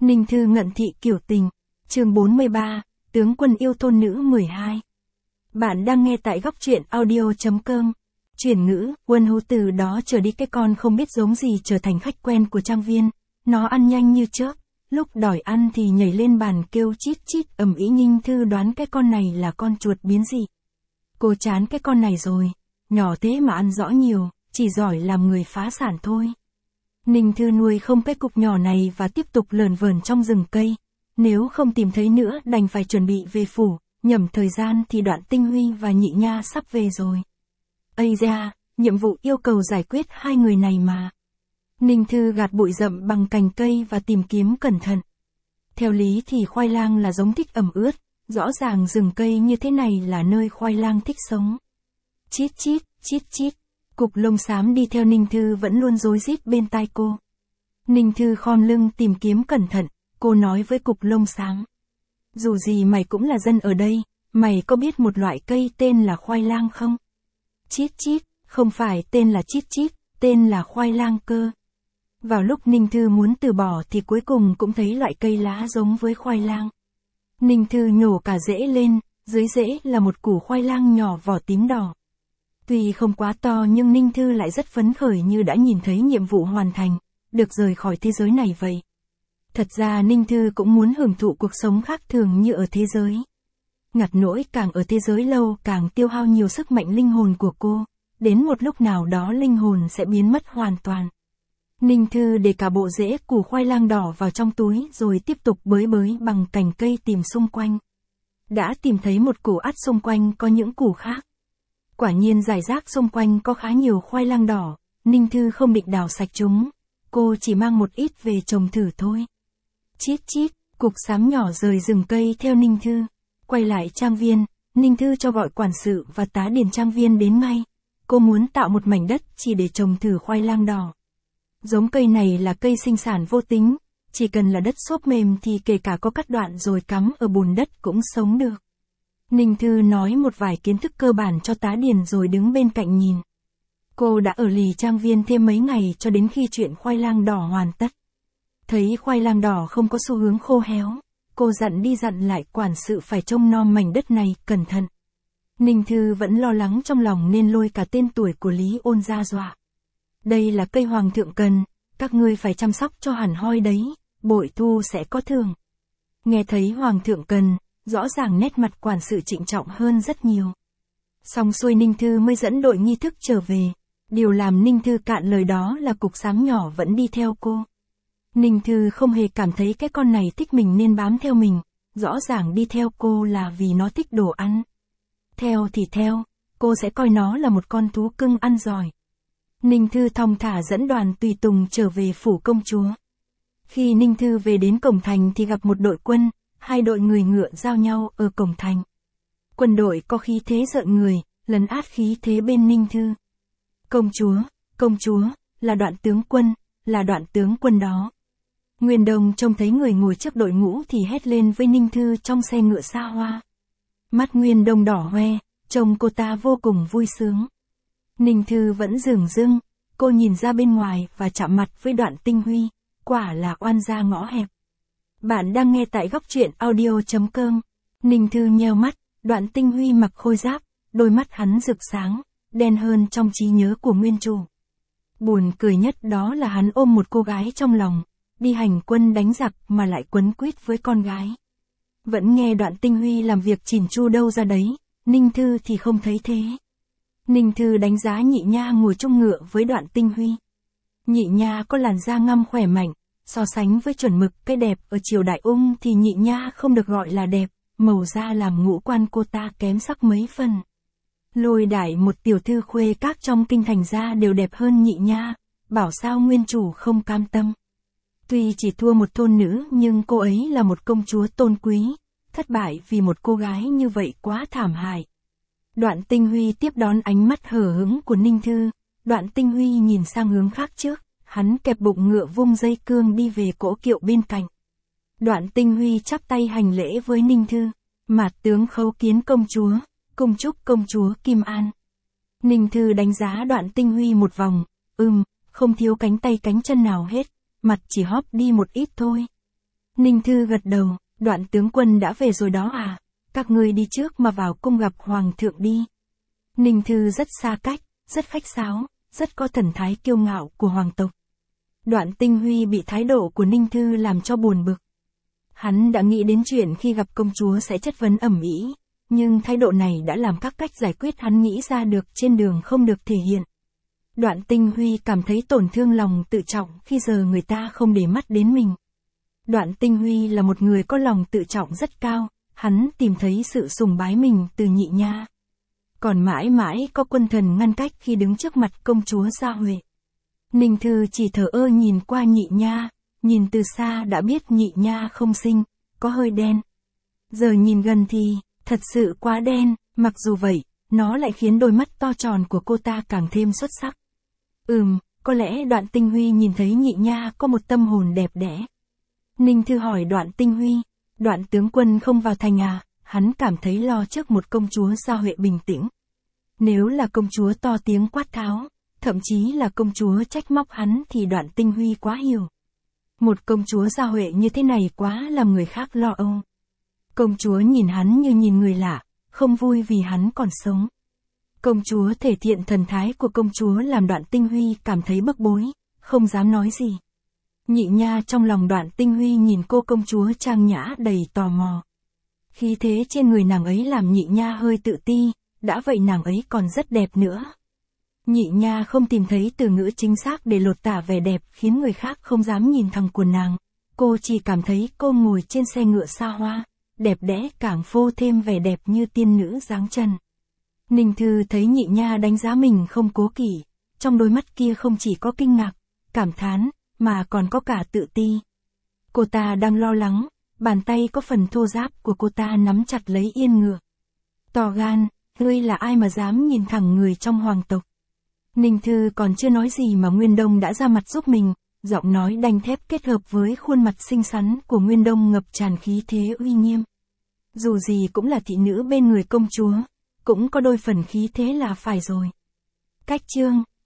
Ninh Thư ngận thị kiểu tình, chương 43, tướng quân yêu thôn nữ 12. Bạn đang nghe tại góc truyện audio.com. Chuyển ngữ, Quân Hú từ đó trở đi cái con không biết giống gì trở thành khách quen của trang viên. Nó ăn nhanh như chớp, lúc đòi ăn thì nhảy lên bàn kêu chít chít ầm ĩ. Ninh Thư đoán cái con này là con chuột biến dị. Cô chán cái con này rồi, nhỏ thế mà ăn rõ nhiều, chỉ giỏi làm người phá sản thôi. Ninh Thư nuôi không cái cục nhỏ này và tiếp tục lởn vởn trong rừng cây. Nếu không tìm thấy nữa đành phải chuẩn bị về phủ, nhẩm thời gian thì Đoạn Tinh Huy và Nhị Nha sắp về rồi. Ây da, nhiệm vụ yêu cầu giải quyết hai người này mà. Ninh Thư gạt bụi rậm bằng cành cây và tìm kiếm cẩn thận. Theo lý thì khoai lang là giống thích ẩm ướt, rõ ràng rừng cây như thế này là nơi khoai lang thích sống. Chít chít, chít chít. Cục lông xám đi theo Ninh Thư vẫn luôn rối rít bên tai cô. Ninh Thư khom lưng tìm kiếm cẩn thận, cô nói với cục lông xám. Dù gì mày cũng là dân ở đây, mày có biết một loại cây tên là khoai lang không? Chít chít, không phải tên là chít chít, tên là khoai lang cơ. Vào lúc Ninh Thư muốn từ bỏ thì cuối cùng cũng thấy loại cây lá giống với khoai lang. Ninh Thư nhổ cả rễ lên, dưới rễ là một củ khoai lang nhỏ vỏ tím đỏ. Tuy không quá to nhưng Ninh Thư lại rất phấn khởi như đã nhìn thấy nhiệm vụ hoàn thành, được rời khỏi thế giới này vậy. Thật ra Ninh Thư cũng muốn hưởng thụ cuộc sống khác thường như ở thế giới. Ngặt nỗi càng ở thế giới lâu càng tiêu hao nhiều sức mạnh linh hồn của cô, đến một lúc nào đó linh hồn sẽ biến mất hoàn toàn. Ninh Thư để cả bộ rễ củ khoai lang đỏ vào trong túi rồi tiếp tục bới bằng cành cây tìm xung quanh. Đã tìm thấy một củ ắt xung quanh có những củ khác. Quả nhiên rải rác xung quanh có khá nhiều khoai lang đỏ, Ninh Thư không định đào sạch chúng, cô chỉ mang một ít về trồng thử thôi. Chít chít, cục xám nhỏ rời rừng cây theo Ninh Thư. Quay lại trang viên, Ninh Thư cho gọi quản sự và tá điền trang viên đến ngay. Cô muốn tạo một mảnh đất chỉ để trồng thử khoai lang đỏ. Giống cây này là cây sinh sản vô tính, chỉ cần là đất xốp mềm thì kể cả có cắt đoạn rồi cắm ở bùn đất cũng sống được. Ninh Thư nói một vài kiến thức cơ bản cho tá điền rồi đứng bên cạnh nhìn. Cô đã ở lì trang viên thêm mấy ngày cho đến khi chuyện khoai lang đỏ hoàn tất. Thấy khoai lang đỏ không có xu hướng khô héo, cô dặn đi dặn lại quản sự phải trông nom mảnh đất này cẩn thận. Ninh Thư vẫn lo lắng trong lòng nên lôi cả tên tuổi của Lý Ôn ra dọa. Đây là cây hoàng thượng cần, các ngươi phải chăm sóc cho hẳn hoi đấy, bội thu sẽ có thưởng. Nghe thấy hoàng thượng cần, rõ ràng nét mặt quản sự trịnh trọng hơn rất nhiều. Xong xuôi Ninh Thư mới dẫn đội nghi thức trở về. Điều làm Ninh Thư cạn lời đó là cục xám nhỏ vẫn đi theo cô. Ninh Thư không hề cảm thấy cái con này thích mình nên bám theo mình, rõ ràng đi theo cô là vì nó thích đồ ăn. Theo thì theo, cô sẽ coi nó là một con thú cưng ăn giỏi. Ninh Thư thong thả dẫn đoàn tùy tùng trở về phủ công chúa. Khi Ninh Thư về đến cổng thành thì gặp một đội quân, hai đội người ngựa giao nhau ở cổng thành. Quân đội có khí thế rợn người, lấn át khí thế bên Ninh Thư. Công chúa, là Đoạn tướng quân đó. Nguyên Đông trông thấy người ngồi trước đội ngũ thì hét lên với Ninh Thư trong xe ngựa xa hoa. Mắt Nguyên Đông đỏ hoe, trông cô ta vô cùng vui sướng. Ninh Thư vẫn dửng dưng, cô nhìn ra bên ngoài và chạm mặt với Đoạn Tinh Huy, quả là oan gia ngõ hẹp. Bạn đang nghe tại góc truyện audio.com. Ninh Thư nheo mắt, Đoạn Tinh Huy mặc khôi giáp, đôi mắt hắn rực sáng, đen hơn trong trí nhớ của nguyên chủ. Buồn cười nhất đó là hắn ôm một cô gái trong lòng, đi hành quân đánh giặc mà lại quấn quýt với con gái. Vẫn nghe Đoạn Tinh Huy làm việc chỉn chu đâu ra đấy, Ninh Thư thì không thấy thế. Ninh Thư đánh giá Nhị Nha ngồi chung ngựa với Đoạn Tinh Huy. Nhị Nha có làn da ngăm khỏe mạnh, so sánh với chuẩn mực cái đẹp ở triều Đại Ung thì Nhị Nha không được gọi là đẹp, màu da làm ngũ quan cô ta kém sắc mấy phần. Lôi đãi một tiểu thư khuê các trong kinh thành ra đều đẹp hơn Nhị Nha, bảo sao nguyên chủ không cam tâm. Tuy chỉ thua một thôn nữ nhưng cô ấy là một công chúa tôn quý, thất bại vì một cô gái như vậy quá thảm hại. Đoạn Tinh Huy tiếp đón ánh mắt hờ hững của Ninh Thư, Đoạn Tinh Huy nhìn sang hướng khác trước, hắn kẹp bụng ngựa vung dây cương đi về cỗ kiệu bên cạnh. Đoạn Tinh Huy chắp tay hành lễ với Ninh Thư, mạt tướng khấu kiến công chúa, cung chúc công chúa Kim An. Ninh Thư đánh giá Đoạn Tinh Huy một vòng, không thiếu cánh tay cánh chân nào hết, mặt chỉ hóp đi một ít thôi. Ninh Thư gật đầu, Đoạn tướng quân đã về rồi đó à, các ngươi đi trước mà vào cung gặp hoàng thượng đi. Ninh Thư rất xa cách, rất khách sáo, rất có thần thái kiêu ngạo của hoàng tộc. Đoạn Tinh Huy bị thái độ của Ninh Thư làm cho buồn bực. Hắn đã nghĩ đến chuyện khi gặp công chúa sẽ chất vấn ầm ĩ, nhưng thái độ này đã làm các cách giải quyết hắn nghĩ ra được trên đường không được thể hiện. Đoạn Tinh Huy cảm thấy tổn thương lòng tự trọng khi giờ người ta không để mắt đến mình. Đoạn Tinh Huy là một người có lòng tự trọng rất cao, hắn tìm thấy sự sùng bái mình từ Nhị Nha. Còn mãi mãi có quân thần ngăn cách khi đứng trước mặt công chúa Gia Huệ. Ninh Thư chỉ thờ ơ nhìn qua Nhị Nha, nhìn từ xa đã biết Nhị Nha không xinh, có hơi đen. Giờ nhìn gần thì, thật sự quá đen, mặc dù vậy, nó lại khiến đôi mắt to tròn của cô ta càng thêm xuất sắc. Có lẽ Đoạn Tinh Huy nhìn thấy Nhị Nha có một tâm hồn đẹp đẽ. Ninh Thư hỏi Đoạn Tinh Huy, Đoạn tướng quân không vào thành à, hắn cảm thấy lo trước một công chúa Gia Huệ bình tĩnh. Nếu là công chúa to tiếng quát tháo, thậm chí là công chúa trách móc hắn thì Đoạn Tinh Huy quá hiểu. Một công chúa Gia Huệ như thế này quá làm người khác lo âu. Công chúa nhìn hắn như nhìn người lạ, không vui vì hắn còn sống. Công chúa thể hiện thần thái của công chúa làm Đoạn Tinh Huy cảm thấy bức bối, không dám nói gì. Nhị Nha trong lòng Đoạn Tinh Huy nhìn cô công chúa trang nhã đầy tò mò. Khí thế trên người nàng ấy làm Nhị Nha hơi tự ti, đã vậy nàng ấy còn rất đẹp nữa. Nhị Nha không tìm thấy từ ngữ chính xác để lột tả vẻ đẹp khiến người khác không dám nhìn thẳng của nàng. Cô chỉ cảm thấy cô ngồi trên xe ngựa xa hoa, đẹp đẽ càng phô thêm vẻ đẹp như tiên nữ dáng trần. Ninh Thư thấy Nhị Nha đánh giá mình không cố kỵ, trong đôi mắt kia không chỉ có kinh ngạc, cảm thán, mà còn có cả tự ti. Cô ta đang lo lắng, bàn tay có phần thô ráp của cô ta nắm chặt lấy yên ngựa. To gan, ngươi là ai mà dám nhìn thẳng người trong hoàng tộc. Ninh Thư còn chưa nói gì mà Nguyên Đông đã ra mặt giúp mình, giọng nói đanh thép kết hợp với khuôn mặt xinh xắn của Nguyên Đông ngập tràn khí thế uy nghiêm. Dù gì cũng là thị nữ bên người công chúa, cũng có đôi phần khí thế là phải rồi. Cách chương